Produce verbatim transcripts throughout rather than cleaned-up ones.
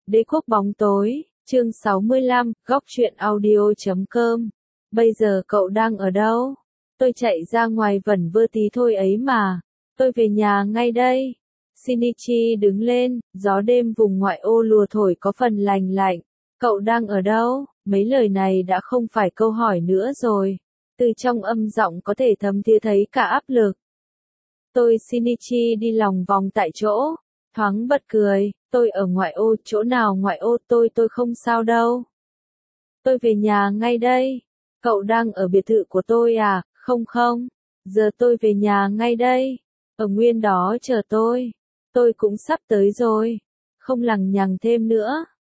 Đế quốc bóng tối, chương sáu mươi lăm, góc truyện audio chấm com. Bây giờ cậu đang ở đâu? Tôi chạy ra ngoài vẩn vơ tí thôi ấy mà. Tôi về nhà ngay đây. Shinichi đứng lên, gió đêm vùng ngoại ô lùa thổi có phần lành lạnh. Cậu đang ở đâu? Mấy lời này đã không phải câu hỏi nữa rồi. Từ trong âm giọng có thể thấm thía thấy cả áp lực. Tôi Shinichi đi lòng vòng tại chỗ, thoáng bật cười, tôi ở ngoại ô, chỗ nào ngoại ô, tôi tôi không sao đâu. Tôi về nhà ngay đây. Cậu đang ở biệt thự của tôi à? Không không, giờ tôi về nhà ngay đây. Ở nguyên đó chờ tôi. Tôi cũng sắp tới rồi. Không lằng nhằng thêm nữa.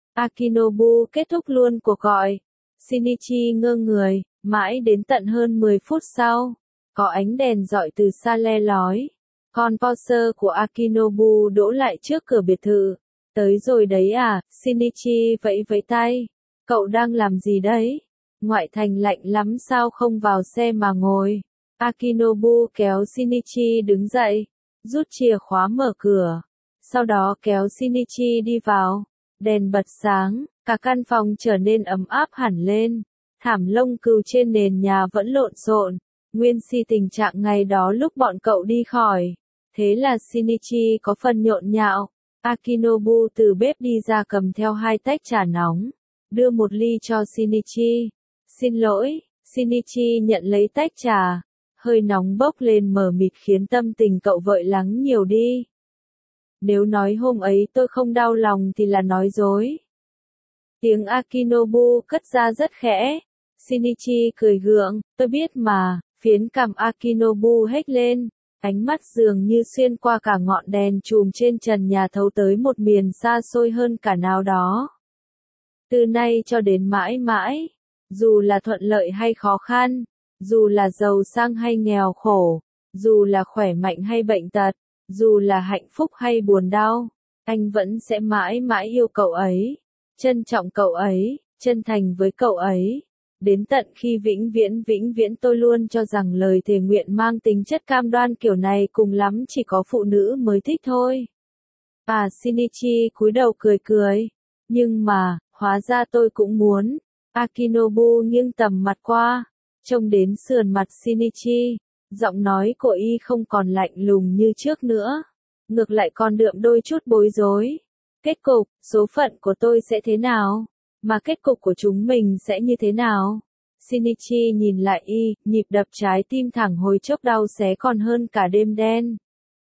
Akinobu kết thúc luôn cuộc gọi. Shinichi ngơ người, mãi đến tận hơn mười phút sau. Có ánh đèn rọi từ xa le lói. Con Porsche của Akinobu đỗ lại trước cửa biệt thự. Tới rồi đấy à? Shinichi vẫy vẫy tay. Cậu đang làm gì đấy? Ngoại thành lạnh lắm sao không vào xe mà ngồi? Akinobu kéo Shinichi đứng dậy, rút chìa khóa mở cửa. Sau đó kéo Shinichi đi vào. Đèn bật sáng, cả căn phòng trở nên ấm áp hẳn lên. Thảm lông cừu trên nền nhà vẫn lộn xộn. Nguyên si tình trạng ngày đó lúc bọn cậu đi khỏi. Thế là Shinichi có phần nhộn nhạo. Akinobu từ bếp đi ra cầm theo hai tách trà nóng. Đưa một ly cho Shinichi. Xin lỗi, Shinichi nhận lấy tách trà. Hơi nóng bốc lên mờ mịt khiến tâm tình cậu vội lắng nhiều đi. Nếu nói hôm ấy tôi không đau lòng thì là nói dối. Tiếng Akinobu cất ra rất khẽ. Shinichi cười gượng, tôi biết mà, phiến cằm Akinobu hếch lên. Ánh mắt dường như xuyên qua cả ngọn đèn chùm trên trần nhà thấu tới một miền xa xôi hơn cả nào đó. Từ nay cho đến mãi mãi, dù là thuận lợi hay khó khăn, dù là giàu sang hay nghèo khổ, dù là khỏe mạnh hay bệnh tật, dù là hạnh phúc hay buồn đau, anh vẫn sẽ mãi mãi yêu cậu ấy, trân trọng cậu ấy, chân thành với cậu ấy. Đến tận khi vĩnh viễn vĩnh viễn tôi luôn cho rằng lời thề nguyện mang tính chất cam đoan kiểu này cùng lắm chỉ có phụ nữ mới thích thôi. À Shinichi cúi đầu cười cười. Nhưng mà, hóa ra tôi cũng muốn. Akinobu nghiêng tầm mặt qua, trông đến sườn mặt Shinichi. Giọng nói của y không còn lạnh lùng như trước nữa. Ngược lại còn đượm đôi chút bối rối. Kết cục, số phận của tôi sẽ thế nào? Mà kết cục của chúng mình sẽ như thế nào? Shinichi nhìn lại y, nhịp đập trái tim thẳng hồi chốc đau xé còn hơn cả đêm đen.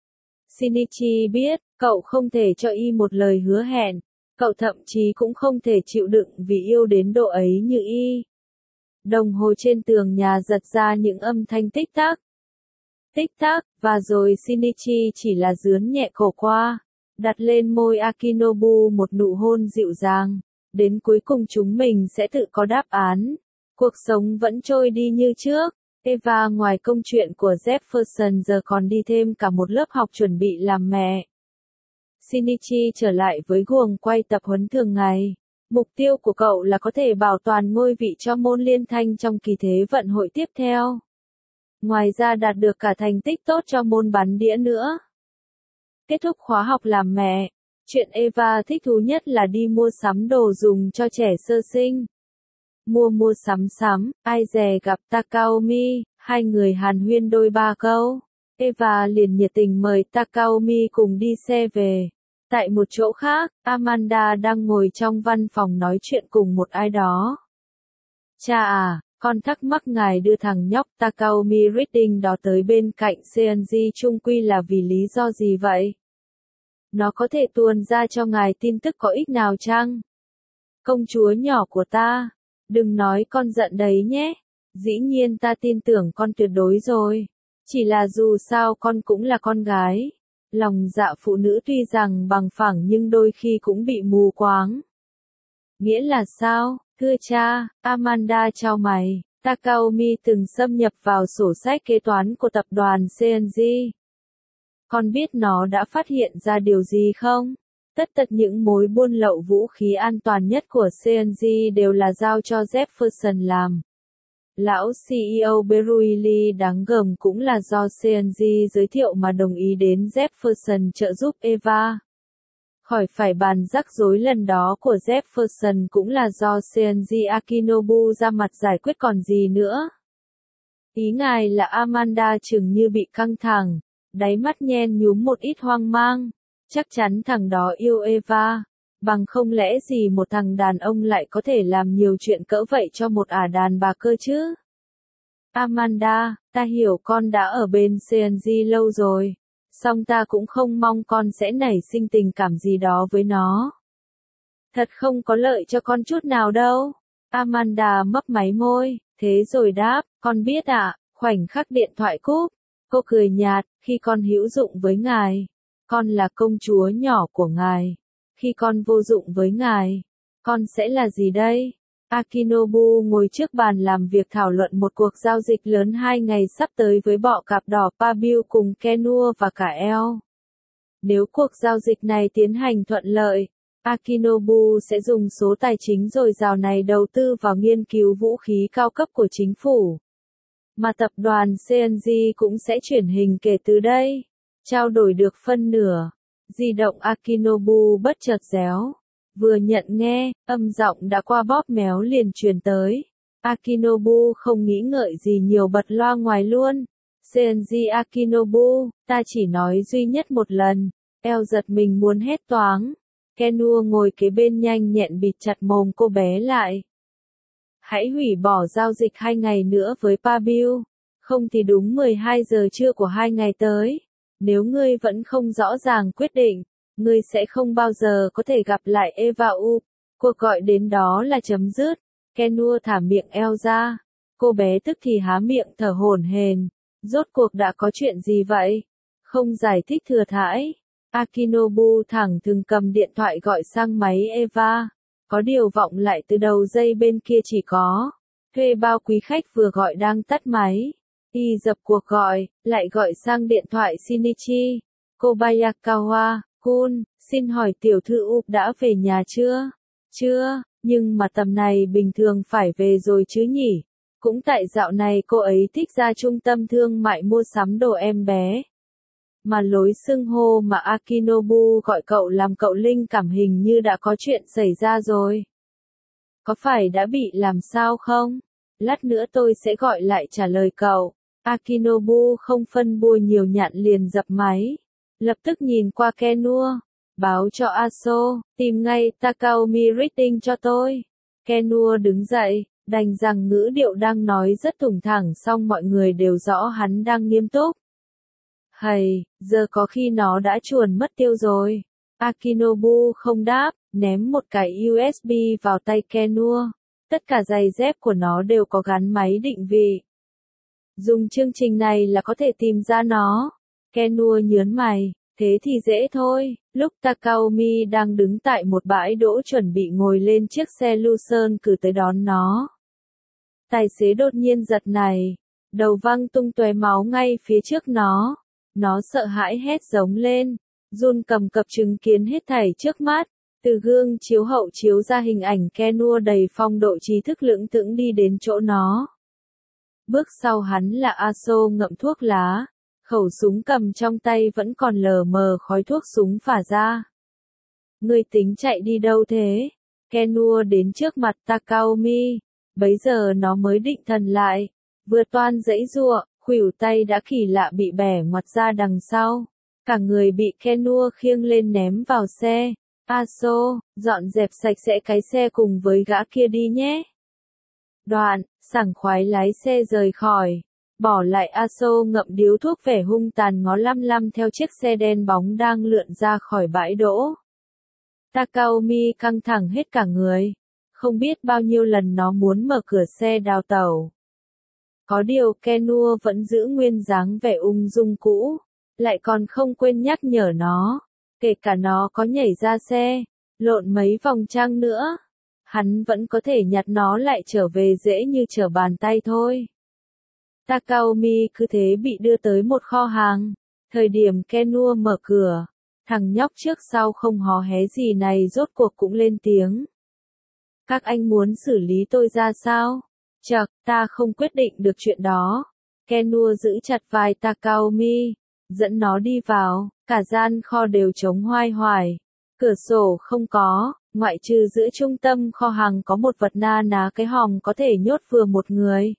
Shinichi biết, cậu không thể cho y một lời hứa hẹn. Cậu thậm chí cũng không thể chịu đựng vì yêu đến độ ấy như y. Đồng hồ trên tường nhà giật ra những âm thanh tích tắc. Tích tắc, và rồi Shinichi chỉ là dướn nhẹ cổ qua. Đặt lên môi Akinobu một nụ hôn dịu dàng. Đến cuối cùng chúng mình sẽ tự có đáp án. Cuộc sống vẫn trôi đi như trước. Eva ngoài công chuyện của Jefferson giờ còn đi thêm cả một lớp học chuẩn bị làm mẹ. Shinichi trở lại với guồng quay tập huấn thường ngày. Mục tiêu của cậu là có thể bảo toàn ngôi vị cho môn liên thanh trong kỳ thế vận hội tiếp theo. Ngoài ra đạt được cả thành tích tốt cho môn bắn đĩa nữa. Kết thúc khóa học làm mẹ. Chuyện Eva thích thú nhất là đi mua sắm đồ dùng cho trẻ sơ sinh. Mua mua sắm sắm, ai dè gặp Takaomi, hai người hàn huyên đôi ba câu. Eva liền nhiệt tình mời Takaomi cùng đi xe về. Tại một chỗ khác, Amanda đang ngồi trong văn phòng nói chuyện cùng một ai đó. Cha à, con thắc mắc ngài đưa thằng nhóc Takaomi Reading đó tới bên cạnh Seonji chung quy là vì lý do gì vậy? Nó có thể tuồn ra cho ngài tin tức có ích nào chăng? Công chúa nhỏ của ta, đừng nói con giận đấy nhé. Dĩ nhiên ta tin tưởng con tuyệt đối rồi. Chỉ là dù sao con cũng là con gái. Lòng dạ phụ nữ tuy rằng bằng phẳng nhưng đôi khi cũng bị mù quáng. Nghĩa là sao, thưa cha? Amanda chau mày. Takaomi từng xâm nhập vào sổ sách kế toán của tập đoàn Seonji. Con biết nó đã phát hiện ra điều gì không? Tất tật những mối buôn lậu vũ khí an toàn nhất của Seonji đều là giao cho Jefferson làm. Lão xê e ô Beruili đáng gờm cũng là do Seonji giới thiệu mà đồng ý đến Jefferson trợ giúp Eva. Khỏi phải bàn rắc rối lần đó của Jefferson cũng là do Seiji Akinobu ra mặt giải quyết còn gì nữa. Ý ngài là Amanda chừng như bị căng thẳng, đáy mắt nhen nhúm một ít hoang mang. Chắc chắn thằng đó yêu Eva, bằng không lẽ gì một thằng đàn ông lại có thể làm nhiều chuyện cỡ vậy cho một ả đàn bà cơ chứ? Amanda, ta hiểu con đã ở bên Seiji lâu rồi, song ta cũng không mong con sẽ nảy sinh tình cảm gì đó với nó. Thật không có lợi cho con chút nào đâu. Amanda mấp máy môi, thế rồi đáp, con biết ạ. À, khoảnh khắc điện thoại cúp, cô cười nhạt, khi con hữu dụng với ngài, con là công chúa nhỏ của ngài. Khi con vô dụng với ngài, con sẽ là gì đây? Akinobu ngồi trước bàn làm việc thảo luận một cuộc giao dịch lớn hai ngày sắp tới với bọ cạp đỏ Pabiu cùng Kenua và cả El. Nếu cuộc giao dịch này tiến hành thuận lợi, Akinobu sẽ dùng số tài chính dồi dào này đầu tư vào nghiên cứu vũ khí cao cấp của chính phủ. Mà tập đoàn Seiji cũng sẽ chuyển hình kể từ đây, trao đổi được phân nửa. Di động Akinobu bất chợt réo. Vừa nhận nghe, âm giọng đã qua bóp méo liền truyền tới. Akinobu không nghĩ ngợi gì nhiều bật loa ngoài luôn. Seiji Akinobu, ta chỉ nói duy nhất một lần. El giật mình muốn hét toáng. Kenua ngồi kế bên nhanh nhẹn bịt chặt mồm cô bé lại. Hãy hủy bỏ giao dịch hai ngày nữa với Pabiu. Không thì đúng mười hai giờ trưa của hai ngày tới. Nếu ngươi vẫn không rõ ràng quyết định, ngươi sẽ không bao giờ có thể gặp lại Eva U. Cuộc gọi đến đó là chấm dứt. Kenua thả miệng El ra. Cô bé tức thì há miệng thở hổn hển. Rốt cuộc đã có chuyện gì vậy? Không giải thích thừa thãi. Akinobu thẳng thừng cầm điện thoại gọi sang máy Eva. Có điều vọng lại từ đầu dây bên kia chỉ có. Thuê bao quý khách vừa gọi đang tắt máy. Y dập cuộc gọi, lại gọi sang điện thoại Shinichi. Kobayakawa, Kun, xin hỏi tiểu thư U đã về nhà chưa? Chưa, nhưng mà tầm này bình thường phải về rồi chứ nhỉ? Cũng tại dạo này cô ấy thích ra trung tâm thương mại mua sắm đồ em bé. Mà lối xưng hô mà Akinobu gọi cậu làm cậu linh cảm hình như đã có chuyện xảy ra rồi. Có phải đã bị làm sao không? Lát nữa tôi sẽ gọi lại trả lời cậu. Akinobu không phân bua nhiều nhạn liền dập máy. Lập tức nhìn qua Kenua. Báo cho Aso, tìm ngay Takaomi Reading cho tôi. Kenua đứng dậy, đành rằng ngữ điệu đang nói rất thủng thẳng song mọi người đều rõ hắn đang nghiêm túc. Hầy, giờ có khi nó đã chuồn mất tiêu rồi. Akinobu không đáp, ném một cái u ét bê vào tay Kenua. Tất cả giày dép của nó đều có gắn máy định vị. Dùng chương trình này là có thể tìm ra nó. Kenua nhớn mày, thế thì dễ thôi. Lúc Takaomi đang đứng tại một bãi đỗ chuẩn bị ngồi lên chiếc xe Lucerne cử tới đón nó. Tài xế đột nhiên giật này, đầu văng tung tóe máu ngay phía trước nó. Nó sợ hãi hét giống lên, run cầm cập chứng kiến hết thảy trước mắt. Từ gương chiếu hậu chiếu ra hình ảnh Kenua đầy phong độ trí thức lững thững đi đến chỗ nó. Bước sau hắn là Aso ngậm thuốc lá, khẩu súng cầm trong tay vẫn còn lờ mờ khói thuốc súng phả ra. Ngươi tính chạy đi đâu thế? Kenua đến trước mặt Takaomi, bấy giờ nó mới định thần lại, vừa toan giãy giụa, khuỷu tay đã kỳ lạ bị bẻ ngoặt ra đằng sau, cả người bị Kenua khiêng lên ném vào xe. Aso, dọn dẹp sạch sẽ cái xe cùng với gã kia đi nhé. Đoạn, sảng khoái lái xe rời khỏi, bỏ lại Aso ngậm điếu thuốc vẻ hung tàn ngó lăm lăm theo chiếc xe đen bóng đang lượn ra khỏi bãi đỗ. Takaomi căng thẳng hết cả người, không biết bao nhiêu lần nó muốn mở cửa xe đào tẩu. Có điều Kenua vẫn giữ nguyên dáng vẻ ung dung cũ, lại còn không quên nhắc nhở nó, kể cả nó có nhảy ra xe, lộn mấy vòng chăng nữa, hắn vẫn có thể nhặt nó lại trở về dễ như trở bàn tay thôi. Takaomi cứ thế bị đưa tới một kho hàng, thời điểm Kenua mở cửa, thằng nhóc trước sau không hò hé gì này rốt cuộc cũng lên tiếng. Các anh muốn xử lý tôi ra sao? Chậc, ta không quyết định được chuyện đó. Kenua giữ chặt vai Takaomi, dẫn nó đi vào, cả gian kho đều trống hoai hoài. Cửa sổ không có, ngoại trừ giữa trung tâm kho hàng có một vật na ná cái hòm có thể nhốt vừa một người.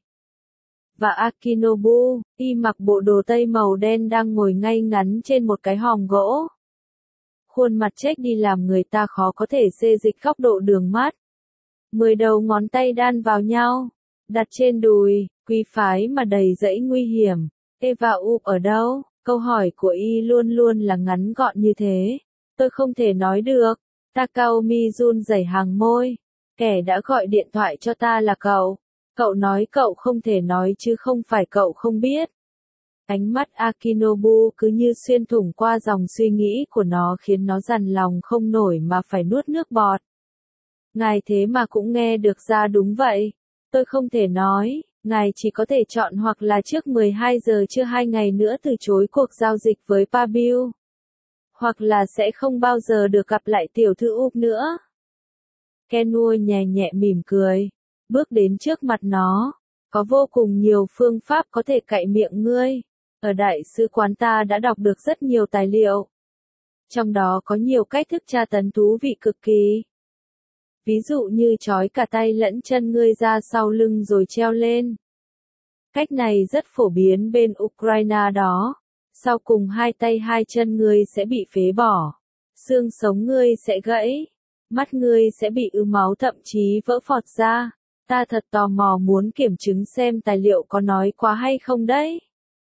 Và Akinobu, y mặc bộ đồ tây màu đen đang ngồi ngay ngắn trên một cái hòm gỗ. Khuôn mặt chết đi làm người ta khó có thể xê dịch góc độ đường mắt. Mười đầu ngón tay đan vào nhau, đặt trên đùi, quý phái mà đầy rẫy nguy hiểm. Eva U ở đâu? Câu hỏi của y luôn luôn là ngắn gọn như thế. Tôi không thể nói được. Takaomi run rẩy hàng môi. Kẻ đã gọi điện thoại cho ta là cậu. Cậu nói cậu không thể nói chứ không phải cậu không biết. Ánh mắt Akinobu cứ như xuyên thủng qua dòng suy nghĩ của nó khiến nó dằn lòng không nổi mà phải nuốt nước bọt. Ngài thế mà cũng nghe được ra đúng vậy. Tôi không thể nói, ngài chỉ có thể chọn hoặc là trước mười hai giờ trưa hai ngày nữa từ chối cuộc giao dịch với Pabiu. Hoặc là sẽ không bao giờ được gặp lại tiểu thư Úc nữa. Kenua nhẹ nhẹ mỉm cười, bước đến trước mặt nó. Có vô cùng nhiều phương pháp có thể cạy miệng ngươi. Ở đại sứ quán ta đã đọc được rất nhiều tài liệu. Trong đó có nhiều cách thức tra tấn thú vị cực kỳ. Ví dụ như trói cả tay lẫn chân ngươi ra sau lưng rồi treo lên. Cách này rất phổ biến bên Ukraine đó. Sau cùng hai tay hai chân ngươi sẽ bị phế bỏ. Xương sống ngươi sẽ gãy. Mắt ngươi sẽ bị ứ máu thậm chí vỡ phọt ra. Ta thật tò mò muốn kiểm chứng xem tài liệu có nói quá hay không đấy.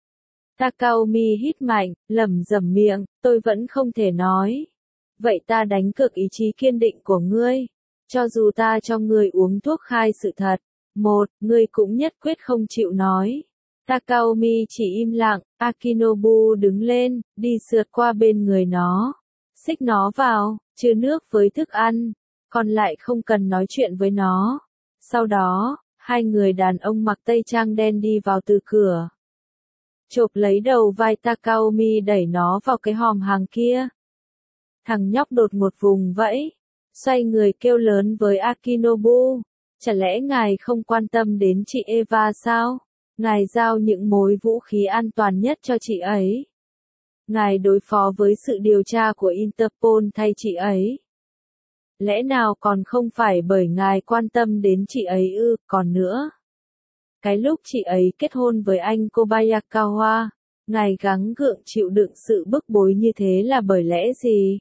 Takaomi hít mạnh, lẩm rẩm miệng, tôi vẫn không thể nói. Vậy ta đánh cược ý chí kiên định của ngươi. Cho dù ta cho ngươi uống thuốc khai sự thật. Một, ngươi cũng nhất quyết không chịu nói. Takaomi chỉ im lặng, Akinobu đứng lên, đi sượt qua bên người nó. Xích nó vào, chứa nước với thức ăn. Còn lại không cần nói chuyện với nó. Sau đó, hai người đàn ông mặc tây trang đen đi vào từ cửa. Chộp lấy đầu vai Takaomi đẩy nó vào cái hòm hàng kia. Thằng nhóc đột một vùng vẫy, xoay người kêu lớn với Akinobu. Chả lẽ ngài không quan tâm đến chị Eva sao? Ngài giao những mối vũ khí an toàn nhất cho chị ấy. Ngài đối phó với sự điều tra của Interpol thay chị ấy. Lẽ nào còn không phải bởi ngài quan tâm đến chị ấy ư, còn nữa. Cái lúc chị ấy kết hôn với anh Kobayakawa, ngài gắng gượng chịu đựng sự bức bối như thế là bởi lẽ gì?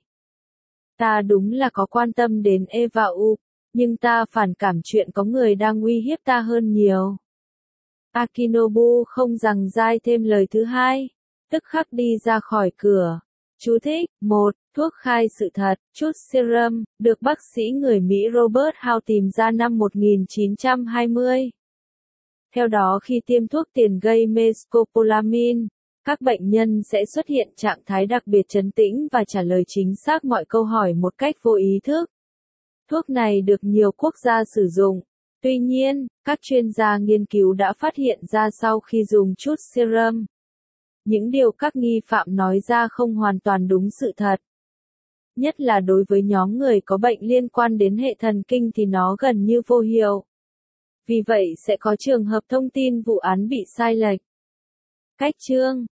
Ta đúng là có quan tâm đến Eva U, nhưng ta phản cảm chuyện có người đang uy hiếp ta hơn nhiều. Akinobu không rằng dai thêm lời thứ hai, tức khắc đi ra khỏi cửa. Chú thích, một, thuốc khai sự thật, chút serum, được bác sĩ người Mỹ Robert Howe tìm ra năm một nghìn chín trăm hai mươi. Theo đó khi tiêm thuốc tiền gây mê scopolamine, các bệnh nhân sẽ xuất hiện trạng thái đặc biệt trấn tĩnh và trả lời chính xác mọi câu hỏi một cách vô ý thức. Thuốc này được nhiều quốc gia sử dụng. Tuy nhiên, các chuyên gia nghiên cứu đã phát hiện ra sau khi dùng chút serum, những điều các nghi phạm nói ra không hoàn toàn đúng sự thật. Nhất là đối với nhóm người có bệnh liên quan đến hệ thần kinh thì nó gần như vô hiệu. Vì vậy sẽ có trường hợp thông tin vụ án bị sai lệch. Cách chương